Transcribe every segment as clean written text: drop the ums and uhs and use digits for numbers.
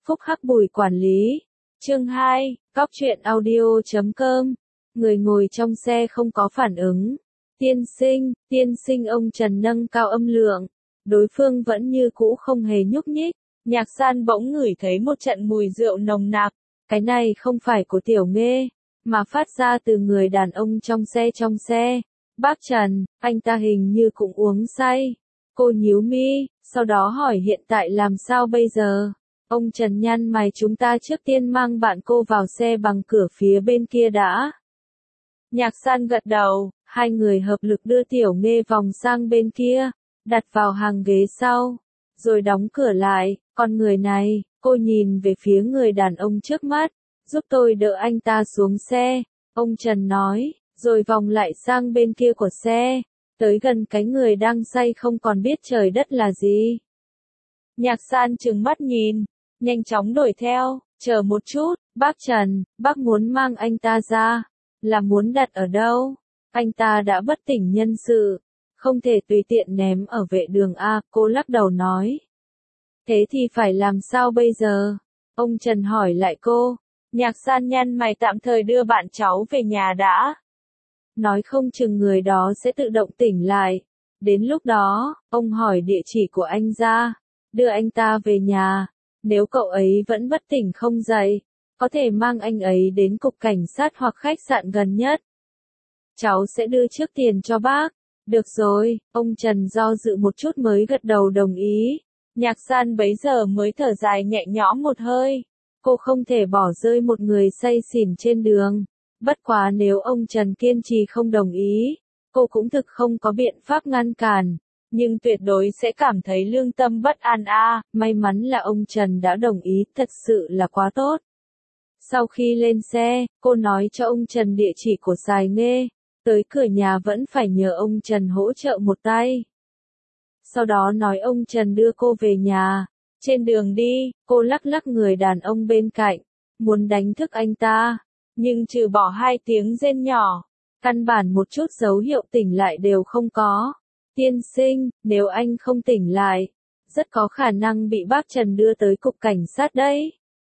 Phúc Hắc Bùi quản lý. Chương 2, Cóc truyện audio.com. Người ngồi trong xe không có phản ứng. Tiên sinh ông Trần nâng cao âm lượng. Đối phương vẫn như cũ không hề nhúc nhích. Nhạc San bỗng ngửi thấy một trận mùi rượu nồng nặc. Cái này không phải của Tiểu Nghê, mà phát ra từ người đàn ông trong xe. Bác Trần, anh ta hình như cũng uống say. Cô nhíu mi, sau đó hỏi hiện tại làm sao bây giờ? Ông Trần nhăn mày, chúng ta trước tiên mang bạn cô vào xe bằng cửa phía bên kia đã. Nhạc San gật đầu, hai người hợp lực đưa Tiểu Nghê vòng sang bên kia, đặt vào hàng ghế sau, rồi đóng cửa lại. Con người này, cô nhìn về phía người đàn ông trước mắt, giúp tôi đỡ anh ta xuống xe, ông Trần nói, rồi vòng lại sang bên kia của xe, tới gần cái người đang say không còn biết trời đất là gì. Nhạc San trừng mắt nhìn, nhanh chóng đuổi theo, chờ một chút, bác Trần, bác muốn mang anh ta ra, là muốn đặt ở đâu? Anh ta đã bất tỉnh nhân sự, không thể tùy tiện ném ở vệ đường A, cô lắc đầu nói. Thế thì phải làm sao bây giờ? Ông Trần hỏi lại cô. Nhạc San nhăn mày, tạm thời đưa bạn cháu về nhà đã. Nói không chừng người đó sẽ tự động tỉnh lại. Đến lúc đó, ông hỏi địa chỉ của anh ra, đưa anh ta về nhà. Nếu cậu ấy vẫn bất tỉnh không dậy, có thể mang anh ấy đến cục cảnh sát hoặc khách sạn gần nhất. Cháu sẽ đưa trước tiền cho bác. Được rồi, ông Trần do dự một chút mới gật đầu đồng ý. Nhạc San bấy giờ mới thở dài nhẹ nhõm một hơi. Cô không thể bỏ rơi một người say xỉn trên đường. Bất quá nếu ông Trần kiên trì không đồng ý, cô cũng thực không có biện pháp ngăn cản. Nhưng tuyệt đối sẽ cảm thấy lương tâm bất an a. May mắn là ông Trần đã đồng ý, thật sự là quá tốt. Sau khi lên xe, cô nói cho ông Trần địa chỉ của Sài Nghê. Tới cửa nhà vẫn phải nhờ ông Trần hỗ trợ một tay. Sau đó nói ông Trần đưa cô về nhà. Trên đường đi, cô lắc lắc người đàn ông bên cạnh, muốn đánh thức anh ta, nhưng trừ bỏ hai tiếng rên nhỏ, căn bản một chút dấu hiệu tỉnh lại đều không có. Tiên sinh, nếu anh không tỉnh lại, rất có khả năng bị bác Trần đưa tới cục cảnh sát đấy.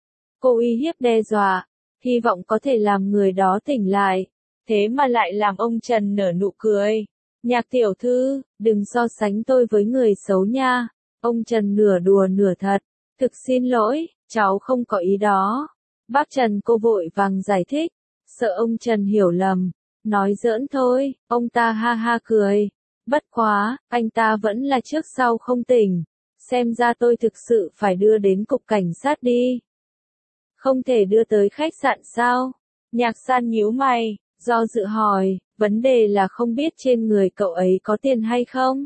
Cô uy hiếp đe dọa, hy vọng có thể làm người đó tỉnh lại, thế mà lại làm ông Trần nở nụ cười. Nhạc tiểu thư, đừng so sánh tôi với người xấu nha. Ông Trần nửa đùa nửa thật. Thực xin lỗi, cháu không có ý đó. Bác Trần, cô vội vàng giải thích. Sợ ông Trần hiểu lầm. Nói giỡn thôi, ông ta ha ha cười. Bất quá, anh ta vẫn là trước sau không tỉnh. Xem ra tôi thực sự phải đưa đến cục cảnh sát đi. Không thể đưa tới khách sạn sao? Nhạc San nhíu mày, do dự hỏi. Vấn đề là không biết trên người cậu ấy có tiền hay không.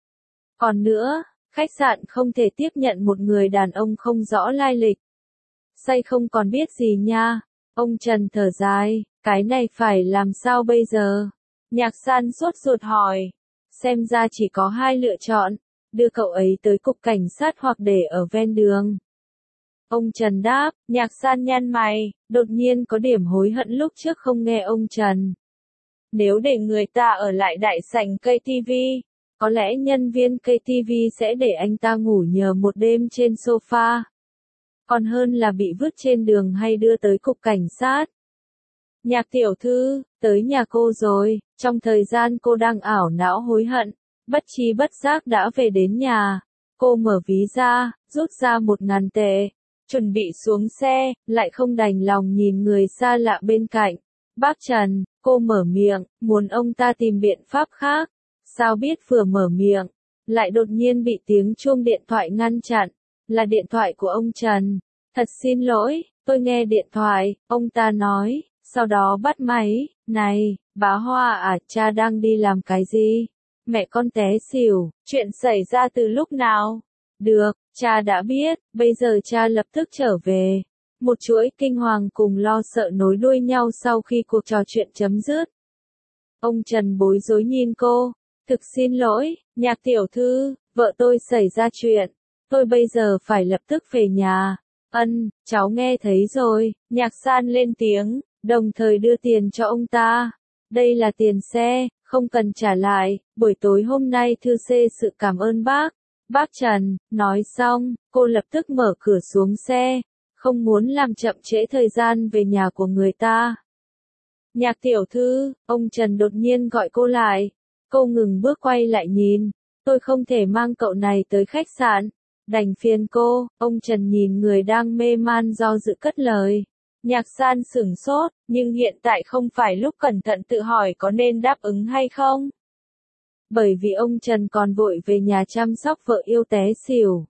Còn nữa, khách sạn không thể tiếp nhận một người đàn ông không rõ lai lịch. Say không còn biết gì nha. Ông Trần thở dài, cái này phải làm sao bây giờ? Nhạc San sốt ruột hỏi. Xem ra chỉ có hai lựa chọn, đưa cậu ấy tới cục cảnh sát hoặc để ở ven đường. Ông Trần đáp. Nhạc San nhăn mày, đột nhiên có điểm hối hận lúc trước không nghe ông Trần. Nếu để người ta ở lại đại sảnh KTV, có lẽ nhân viên KTV sẽ để anh ta ngủ nhờ một đêm trên sofa. Còn hơn là bị vứt trên đường hay đưa tới cục cảnh sát. Nhạc tiểu thư, tới nhà cô rồi. Trong thời gian cô đang ảo não hối hận, bất tri bất giác đã về đến nhà. Cô mở ví ra, rút ra 1.000 tệ, chuẩn bị xuống xe, lại không đành lòng nhìn người xa lạ bên cạnh. Bác Trần, cô mở miệng, muốn ông ta tìm biện pháp khác. Sao biết vừa mở miệng, lại đột nhiên bị tiếng chuông điện thoại ngăn chặn. Là điện thoại của ông Trần. Thật xin lỗi, tôi nghe điện thoại, ông ta nói, sau đó bắt máy. Này, bá Hoa à, cha đang đi làm cái gì? Mẹ con té xỉu, chuyện xảy ra từ lúc nào? Được, cha đã biết, bây giờ cha lập tức trở về. Một chuỗi kinh hoàng cùng lo sợ nối đuôi nhau sau khi cuộc trò chuyện chấm dứt. Ông Trần bối rối nhìn cô. Thực xin lỗi, nhạc tiểu thư, vợ tôi xảy ra chuyện. Tôi bây giờ phải lập tức về nhà. Cháu nghe thấy rồi. Nhạc San lên tiếng, đồng thời đưa tiền cho ông ta. Đây là tiền xe, không cần trả lại. Buổi tối hôm nay thư xê sự cảm ơn bác. Bác Trần, nói xong, cô lập tức mở cửa xuống xe, không muốn làm chậm trễ thời gian về nhà của người ta. Nhạc tiểu thư, ông Trần đột nhiên gọi cô lại. Cô ngừng bước quay lại nhìn. Tôi không thể mang cậu này tới khách sạn. Đành phiền cô, ông Trần nhìn người đang mê man do dự cất lời. Nhạc San sửng sốt, nhưng hiện tại không phải lúc cẩn thận tự hỏi có nên đáp ứng hay không. Bởi vì ông Trần còn vội về nhà chăm sóc vợ yêu té xỉu.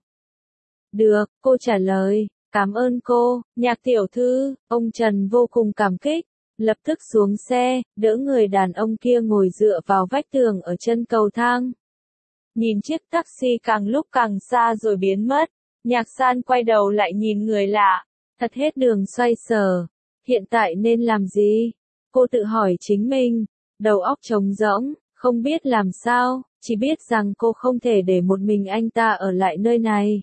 Được, cô trả lời, cảm ơn cô, Nhạc tiểu thư, ông Trần vô cùng cảm kích. Lập tức xuống xe, đỡ người đàn ông kia ngồi dựa vào vách tường ở chân cầu thang. Nhìn chiếc taxi càng lúc càng xa rồi biến mất, Nhạc San quay đầu lại nhìn người lạ, thật hết đường xoay sở. Hiện tại nên làm gì? Cô tự hỏi chính mình, đầu óc trống rỗng, không biết làm sao, chỉ biết rằng cô không thể để một mình anh ta ở lại nơi này.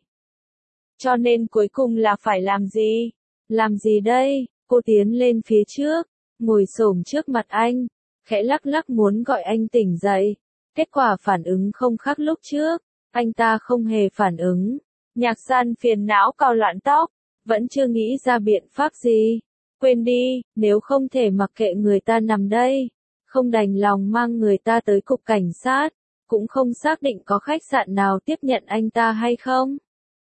Cho nên cuối cùng là phải làm gì? Làm gì đây? Cô tiến lên phía trước, ngồi xổm trước mặt anh, khẽ lắc lắc muốn gọi anh tỉnh dậy. Kết quả phản ứng không khác lúc trước, anh ta không hề phản ứng. Nhạc San phiền não cau loạn tóc, vẫn chưa nghĩ ra biện pháp gì. Quên đi, nếu không thể mặc kệ người ta nằm đây, không đành lòng mang người ta tới cục cảnh sát, cũng không xác định có khách sạn nào tiếp nhận anh ta hay không.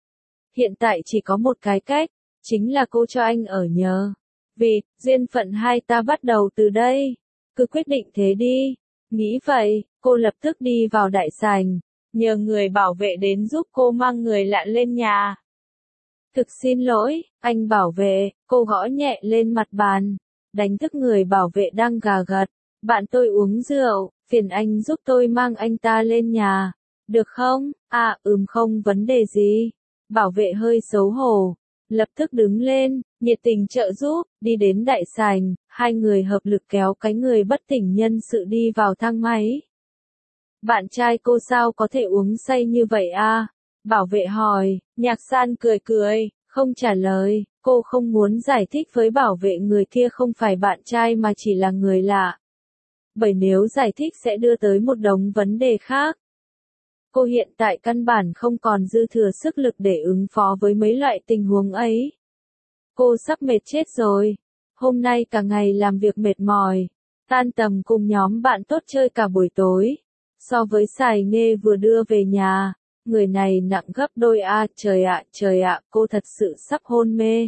Hiện tại chỉ có một cái cách, chính là cô cho anh ở nhờ. Vì, duyên phận hai ta bắt đầu từ đây. Cứ quyết định thế đi. Nghĩ vậy, cô lập tức đi vào đại sảnh, nhờ người bảo vệ đến giúp cô mang người lạ lên nhà. Thực xin lỗi, anh bảo vệ, cô gõ nhẹ lên mặt bàn, đánh thức người bảo vệ đang gà gật. Bạn tôi uống rượu, phiền anh giúp tôi mang anh ta lên nhà. Được không? À, không vấn đề gì. Bảo vệ hơi xấu hổ, lập tức đứng lên, nhiệt tình trợ giúp, đi đến đại sảnh, hai người hợp lực kéo cái người bất tỉnh nhân sự đi vào thang máy. Bạn trai cô sao có thể uống say như vậy à? Bảo vệ hỏi, Nhạc San cười cười, không trả lời, cô không muốn giải thích với bảo vệ người kia không phải bạn trai mà chỉ là người lạ. Bởi nếu giải thích sẽ đưa tới một đống vấn đề khác. Cô hiện tại căn bản không còn dư thừa sức lực để ứng phó với mấy loại tình huống ấy. Cô sắp mệt chết rồi. Hôm nay cả ngày làm việc mệt mỏi. Tan tầm cùng nhóm bạn tốt chơi cả buổi tối. So với Sài Nghê vừa đưa về nhà, người này nặng gấp đôi a, trời ạ, cô thật sự sắp hôn mê.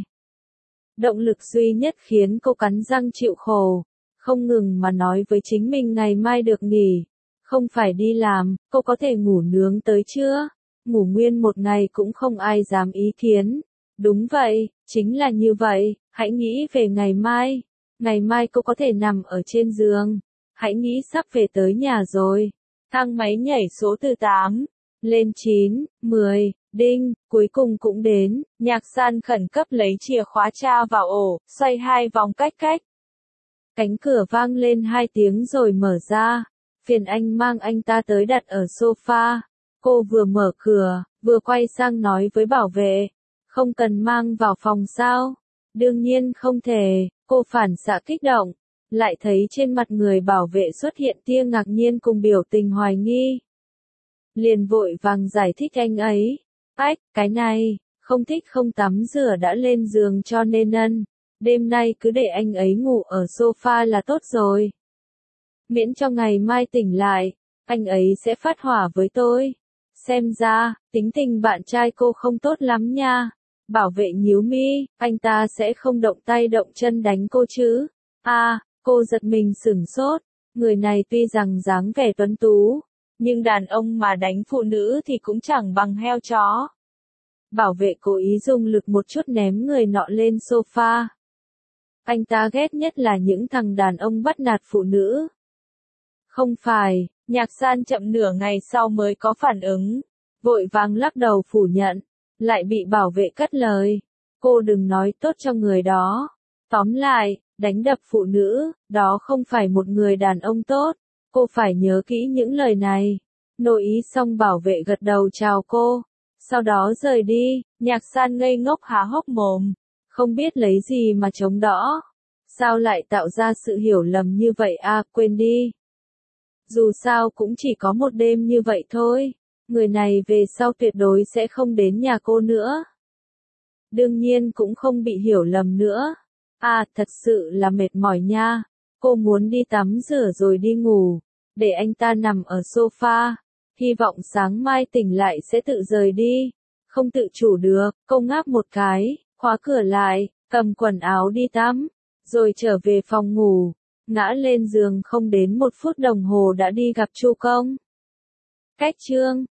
Động lực duy nhất khiến cô cắn răng chịu khổ, không ngừng mà nói với chính mình ngày mai được nghỉ. Không phải đi làm, cô có thể ngủ nướng tới trưa, ngủ nguyên một ngày cũng không ai dám ý kiến. Đúng vậy, chính là như vậy, hãy nghĩ về ngày mai. Ngày mai cô có thể nằm ở trên giường. Hãy nghĩ sắp về tới nhà rồi. Thang máy nhảy số từ 8, lên 9, 10, đinh, cuối cùng cũng đến. Nhạc San khẩn cấp lấy chìa khóa tra vào ổ, xoay 2 vòng cách cách. Cánh cửa vang lên 2 tiếng rồi mở ra. Phiền anh mang anh ta tới đặt ở sofa. Cô vừa mở cửa, vừa quay sang nói với bảo vệ. Không cần mang vào phòng sao? Đương nhiên không thể, cô phản xạ kích động. Lại thấy trên mặt người bảo vệ xuất hiện tia ngạc nhiên cùng biểu tình hoài nghi. Liền vội vàng giải thích anh ấy. Ách, cái này, không thích không tắm rửa đã lên giường cho nên ân. Đêm nay cứ để anh ấy ngủ ở sofa là tốt rồi. Miễn cho ngày mai tỉnh lại, anh ấy sẽ phát hỏa với tôi. Xem ra, tính tình bạn trai cô không tốt lắm nha. Bảo vệ nhíu mi, anh ta sẽ không động tay động chân đánh cô chứ. À, cô giật mình sửng sốt. Người này tuy rằng dáng vẻ tuấn tú, nhưng đàn ông mà đánh phụ nữ thì cũng chẳng bằng heo chó. Bảo vệ cố ý dùng lực một chút ném người nọ lên sofa. Anh ta ghét nhất là những thằng đàn ông bắt nạt phụ nữ. Không phải, Nhạc San chậm nửa ngày sau mới có phản ứng, vội vàng lắc đầu phủ nhận, lại bị bảo vệ cắt lời. Cô đừng nói tốt cho người đó. Tóm lại, đánh đập phụ nữ, đó không phải một người đàn ông tốt. Cô phải nhớ kỹ những lời này. Nội ý xong bảo vệ gật đầu chào cô. Sau đó rời đi, Nhạc San ngây ngốc há hốc mồm. Không biết lấy gì mà chống đỡ. Sao lại tạo ra sự hiểu lầm như vậy à, quên đi. Dù sao cũng chỉ có một đêm như vậy thôi. Người này về sau tuyệt đối sẽ không đến nhà cô nữa. đương nhiên cũng không bị hiểu lầm nữa. À, thật sự là mệt mỏi nha. Cô muốn đi tắm rửa rồi đi ngủ, để anh ta nằm ở sofa. Hy vọng sáng mai tỉnh lại sẽ tự rời đi. Không tự chủ được, cô ngáp một cái, khóa cửa lại, cầm quần áo đi tắm, rồi trở về phòng ngủ. Ngã lên giường không đến 1 phút đồng hồ đã đi gặp Chu Công. Cách chương